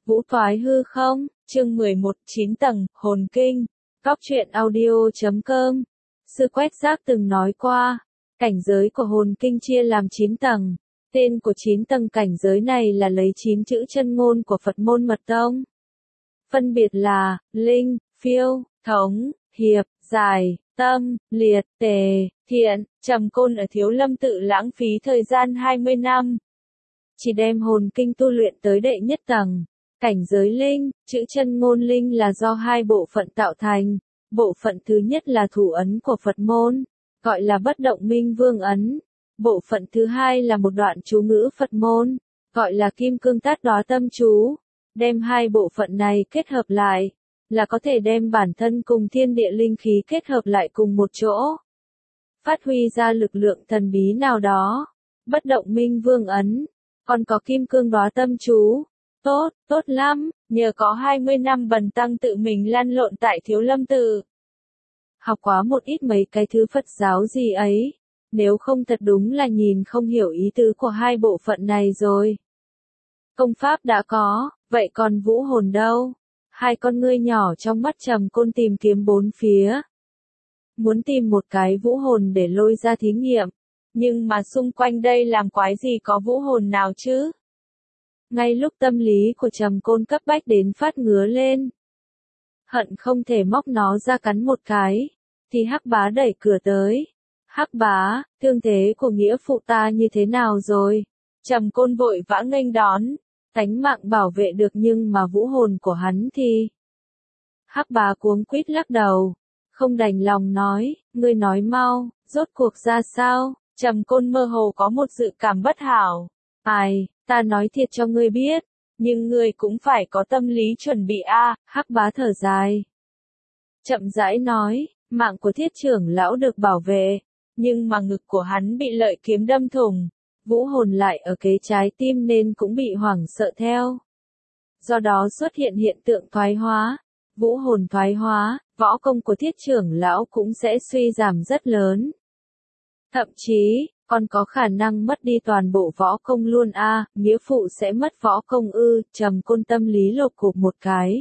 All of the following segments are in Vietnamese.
Vũ thoái hư không, chương 11, 9 tầng, hồn kinh, Cóc truyện audio.com. Sư Quét Giác từng nói qua, cảnh giới của hồn kinh chia làm 9 tầng. Tên của 9 tầng cảnh giới này là lấy 9 chữ chân ngôn của Phật môn mật tông. Phân biệt là, linh, phiêu, thống, hiệp, giải, tâm, liệt, tề, thiện. Trầm Côn ở Thiếu Lâm tự lãng phí thời gian 20 năm. Chỉ đem hồn kinh tu luyện tới đệ nhất tầng. Cảnh giới linh, chữ chân ngôn linh là do hai bộ phận tạo thành. Bộ phận thứ nhất là thủ ấn của Phật môn, gọi là bất động minh vương ấn. Bộ phận thứ hai là một đoạn chú ngữ Phật môn, gọi là kim cương tát đóa tâm chú. Đem hai bộ phận này kết hợp lại, là có thể đem bản thân cùng thiên địa linh khí kết hợp lại cùng một chỗ. Phát huy ra lực lượng thần bí nào đó. Bất động minh vương ấn, còn có kim cương đóa tâm chú. Tốt lắm, nhờ có 20 năm Bần Tăng tự mình lăn lộn tại Thiếu Lâm tự. Học quá một ít mấy cái thứ Phật giáo gì ấy, nếu không thật đúng là nhìn không hiểu ý tứ của hai bộ phận này rồi. Công pháp đã có, vậy còn vũ hồn đâu? Hai con ngươi nhỏ trong mắt Trầm Côn tìm kiếm bốn phía. Muốn tìm một cái vũ hồn để lôi ra thí nghiệm, nhưng mà xung quanh đây làm quái gì có vũ hồn nào chứ? Ngay lúc tâm lý của Trầm Côn cấp bách đến phát ngứa lên, hận không thể móc nó ra cắn một cái, thì Hắc Bá đẩy cửa tới. Hắc Bá, thương thế của nghĩa phụ ta như thế nào rồi? Trầm Côn vội vã nghênh đón, tánh mạng bảo vệ được nhưng mà vũ hồn của hắn thì... Hắc Bá cuống quýt lắc đầu, không đành lòng nói, ngươi nói mau, rốt cuộc ra sao? Trầm Côn mơ hồ có một dự cảm bất hảo. Ai, ta nói thiệt cho ngươi biết, nhưng ngươi cũng phải có tâm lý chuẩn bị a. Hắc Bá thở dài, chậm rãi nói, mạng của Thiết trưởng lão được bảo vệ, nhưng mà ngực của hắn bị lợi kiếm đâm thủng, vũ hồn lại ở kế trái tim nên cũng bị hoảng sợ theo. Do đó xuất hiện hiện tượng thoái hóa, vũ hồn thoái hóa, võ công của Thiết trưởng lão cũng sẽ suy giảm rất lớn. Thậm chí, còn có khả năng mất đi toàn bộ võ công luôn a. Nghĩa phụ sẽ mất võ công ư? Trầm Côn tâm lý lột cục một cái.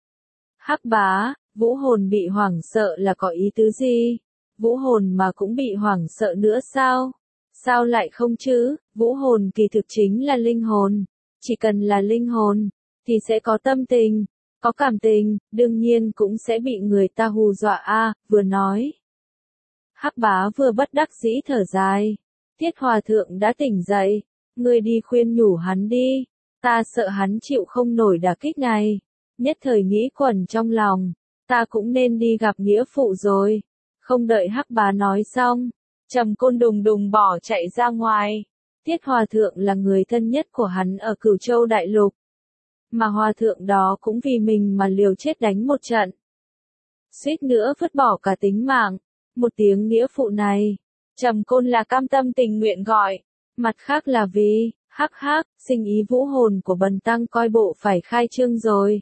Hắc Bá, vũ hồn bị hoảng sợ là có ý tứ gì? Vũ hồn mà cũng bị hoảng sợ nữa sao? Sao lại không chứ? Vũ hồn kỳ thực chính là linh hồn. Chỉ cần là linh hồn, thì sẽ có tâm tình, có cảm tình, đương nhiên cũng sẽ bị người ta hù dọa a. Vừa nói, Hắc Bá vừa bất đắc dĩ thở dài. Thiết Hòa Thượng đã tỉnh dậy, ngươi đi khuyên nhủ hắn đi, ta sợ hắn chịu không nổi đả kích này. Nhất thời nghĩ quẩn trong lòng, ta cũng nên đi gặp nghĩa phụ rồi. Không đợi Hắc Bá nói xong, Trầm Côn đùng đùng bỏ chạy ra ngoài. Thiết Hòa Thượng là người thân nhất của hắn ở Cửu Châu Đại Lục. Mà Hòa Thượng đó cũng vì mình mà liều chết đánh một trận. Suýt nữa vứt bỏ cả tính mạng. Một tiếng nghĩa phụ này, Trầm Côn là cam tâm tình nguyện gọi. Mặt khác là vì, sinh ý vũ hồn của Bần Tăng coi bộ phải khai trương rồi.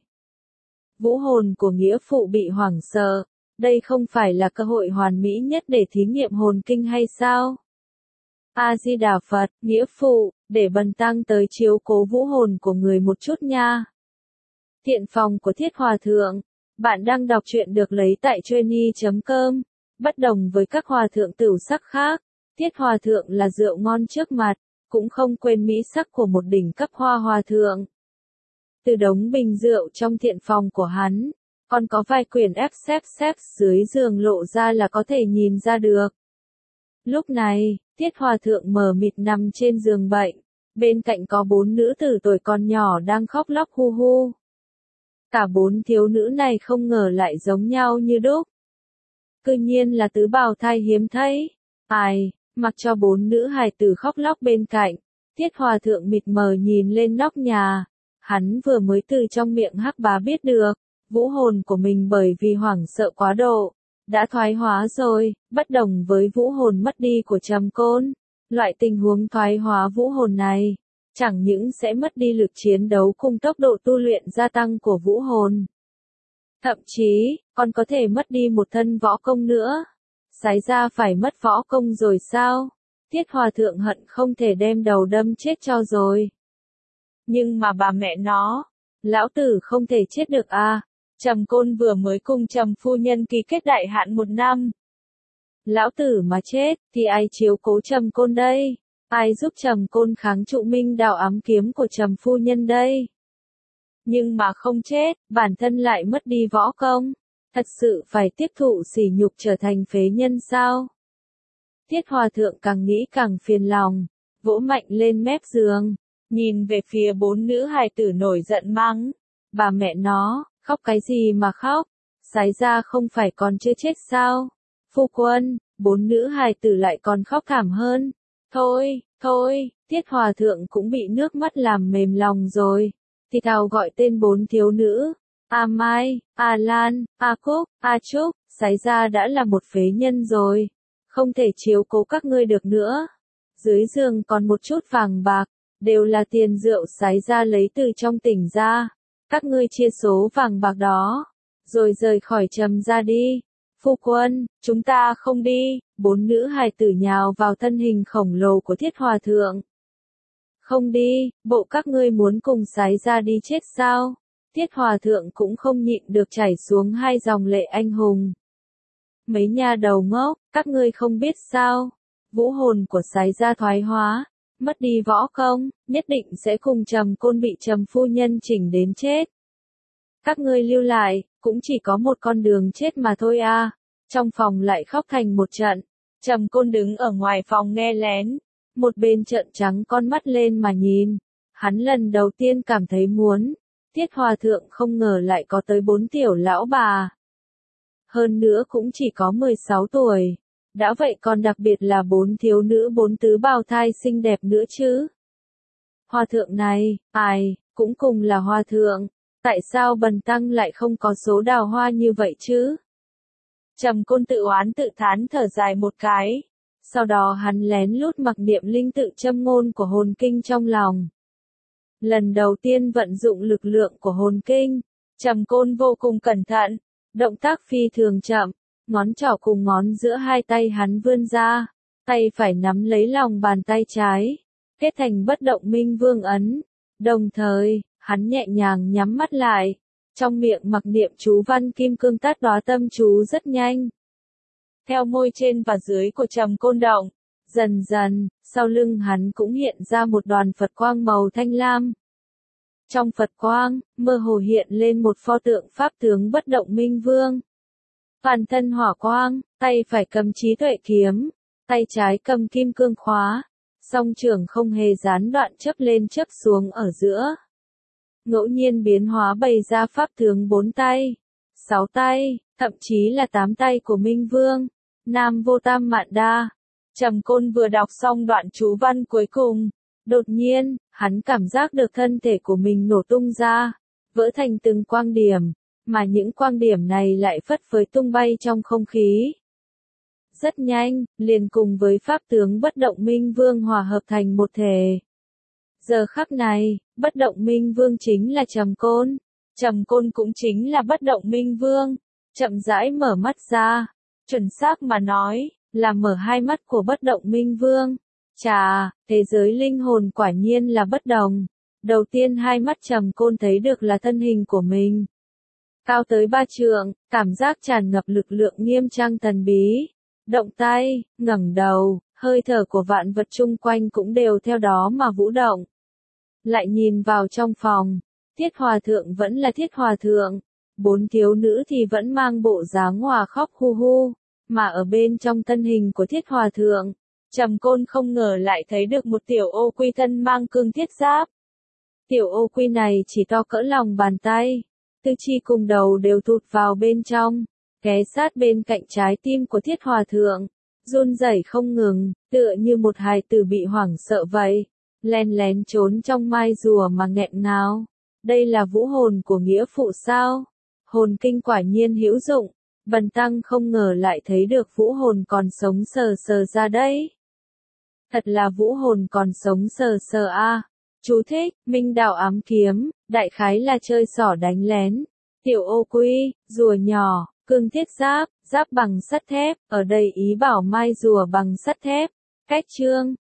Vũ hồn của nghĩa phụ bị hoảng sợ. Đây không phải là cơ hội hoàn mỹ nhất để thí nghiệm hồn kinh hay sao? A-di-đà Phật, nghĩa phụ, để Bần Tăng tới chiếu cố vũ hồn của người một chút nha. Thiện phòng của Thiết Hòa Thượng. Bạn đang đọc truyện được lấy tại Truyeni.com. Bất đồng với các hòa thượng tửu sắc khác, Thiết Hòa Thượng là rượu ngon trước mặt, cũng không quên mỹ sắc của một đỉnh cấp hoa hòa thượng. Từ đống bình rượu trong thiện phòng của hắn, còn có vài quyển xếp dưới giường lộ ra là có thể nhìn ra được. Lúc này, Thiết Hòa Thượng mờ mịt nằm trên giường bệnh, bên cạnh có 4 nữ tử tuổi còn nhỏ đang khóc lóc hu hu. Cả 4 thiếu nữ này không ngờ lại giống nhau như đúc. Cư nhiên là tứ bào thai hiếm thấy. Ai, mặc cho 4 nữ hài tử khóc lóc bên cạnh, Thiết Hòa Thượng mịt mờ nhìn lên nóc nhà. Hắn vừa mới từ trong miệng Hắc Bá biết được, vũ hồn của mình bởi vì hoảng sợ quá độ, đã thoái hóa rồi, bất đồng với vũ hồn mất đi của Trầm Côn. Loại tình huống thoái hóa vũ hồn này, chẳng những sẽ mất đi lực chiến đấu cùng tốc độ tu luyện gia tăng của vũ hồn. Thậm chí, còn có thể mất đi một thân võ công nữa. Sái ra phải mất võ công rồi sao? Thiết Hòa Thượng hận không thể đem đầu đâm chết cho rồi. Nhưng mà bà mẹ nó, Lão tử không thể chết được à, Trầm Côn vừa mới cùng Trầm phu nhân ký kết đại hạn 1 năm. Lão tử mà chết, thì ai chiếu cố Trầm Côn đây? Ai giúp Trầm Côn kháng trụ minh đạo ám kiếm của Trầm phu nhân đây? Nhưng mà không chết, bản thân lại mất đi võ công. Thật sự phải tiếp thụ sỉ nhục trở thành phế nhân sao? Tiết Hòa Thượng càng nghĩ càng phiền lòng, vỗ mạnh lên mép giường, nhìn về phía 4 nữ hài tử nổi giận mắng. Bà mẹ nó, khóc cái gì mà khóc? Sái ra không phải còn chưa chết sao? Phu quân, 4 nữ hài tử lại còn khóc thảm hơn. Thôi, thôi, Tiết Hòa Thượng cũng bị nước mắt làm mềm lòng rồi. Thì thào gọi tên 4 thiếu nữ. A Mai, A Lan, A Cúc, A Trúc, sái ra đã là một phế nhân rồi. Không thể chiếu cố các ngươi được nữa. Dưới giường còn một chút vàng bạc, đều là tiền rượu sái ra lấy từ trong tỉnh ra. Các ngươi chia số vàng bạc đó, rồi rời khỏi Trầm gia đi. Phu quân, chúng ta không đi. 4 nữ hài tử nhào vào thân hình khổng lồ của Thiết Hòa Thượng. Không đi, bộ các ngươi muốn cùng sái ra đi chết sao? Tiết Hòa Thượng cũng không nhịn được chảy xuống 2 dòng lệ anh hùng. Mấy nhà đầu ngốc, các ngươi không biết sao? Vũ hồn của sái ra thoái hóa, mất đi võ công, nhất định sẽ cùng Trầm Côn bị Trầm phu nhân chỉnh đến chết. Các ngươi lưu lại, cũng chỉ có một con đường chết mà thôi à. Trong phòng lại khóc thành một trận. Trầm Côn đứng ở ngoài phòng nghe lén, một bên trợn trắng con mắt lên mà nhìn. Hắn lần đầu tiên cảm thấy muốn. Tiết Hòa Thượng không ngờ lại có tới 4 tiểu lão bà. Hơn nữa cũng chỉ có 16 tuổi. Đã vậy còn đặc biệt là 4 thiếu nữ 4 tứ bào thai xinh đẹp nữa chứ. Hòa Thượng này, ai, cũng cùng là Hòa Thượng. Tại sao bần tăng lại không có số đào hoa như vậy chứ? Trầm Côn tự oán tự thán thở dài một cái. Sau đó hắn lén lút mặc niệm linh tự châm ngôn của hồn kinh trong lòng. Lần đầu tiên vận dụng lực lượng của hồn kinh, Trầm Côn vô cùng cẩn thận, động tác phi thường chậm, ngón trỏ cùng ngón giữa hai tay hắn vươn ra, tay phải nắm lấy lòng bàn tay trái, kết thành bất động minh vương ấn. Đồng thời, hắn nhẹ nhàng nhắm mắt lại, trong miệng mặc niệm chú văn kim cương tát đóa tâm chú rất nhanh. Theo môi trên và dưới của Trầm Côn động, dần dần, sau lưng hắn cũng hiện ra một đoàn Phật quang màu thanh lam. Trong Phật quang, mơ hồ hiện lên một pho tượng pháp tướng bất động minh vương. Toàn thân hỏa quang, tay phải cầm trí tuệ kiếm, tay trái cầm kim cương khóa, song trường không hề gián đoạn chớp lên chớp xuống ở giữa. Ngẫu nhiên biến hóa bày ra pháp tướng 4 tay, 6 tay, thậm chí là 8 tay của Minh Vương, Nam Vô Tam Mạn Đa. Trầm Côn vừa đọc xong đoạn chú văn cuối cùng, đột nhiên, hắn cảm giác được thân thể của mình nổ tung ra, vỡ thành từng quang điểm, mà những quang điểm này lại phất phới tung bay trong không khí. Rất nhanh, liền cùng với pháp tướng bất động Minh Vương hòa hợp thành một thể. Giờ khắc này, bất động Minh Vương chính là Trầm Côn. Trầm Côn cũng chính là bất động Minh Vương. Chậm rãi mở mắt ra. Chuẩn xác mà nói, là mở hai mắt của bất động Minh Vương. Chà, thế giới linh hồn quả nhiên là bất đồng. Đầu tiên hai mắt Trầm Côn thấy được là thân hình của mình. Cao tới 3 trượng, cảm giác tràn ngập lực lượng nghiêm trang thần bí. Động tay, ngẩng đầu, hơi thở của vạn vật chung quanh cũng đều theo đó mà vũ động. Lại nhìn vào trong phòng, Thiết Hòa Thượng vẫn là Thiết Hòa Thượng, 4 thiếu nữ thì vẫn mang bộ dáng hòa khóc hu hu, mà ở bên trong thân hình của Thiết Hòa Thượng, Trầm Côn không ngờ lại thấy được một tiểu ô quy thân mang cương thiết giáp. Tiểu ô quy này chỉ to cỡ lòng bàn tay, tứ chi cùng đầu đều thụt vào bên trong, ghé sát bên cạnh trái tim của Thiết Hòa Thượng, run rẩy không ngừng, tựa như một hài tử bị hoảng sợ vậy, len lén trốn trong mai rùa mà nghẹn ngào. Đây là vũ hồn của nghĩa phụ sao? Hồn kinh quả nhiên hữu dụng, bần tăng không ngờ lại thấy được vũ hồn còn sống sờ sờ ra đấy. Thật là vũ hồn còn sống sờ sờ a. Chú thích, minh đạo ám kiếm, đại khái là chơi xỏ đánh lén. Tiểu ô quy, rùa nhỏ, cương thiết giáp, giáp bằng sắt thép, ở đây ý bảo mai rùa bằng sắt thép. Cách chương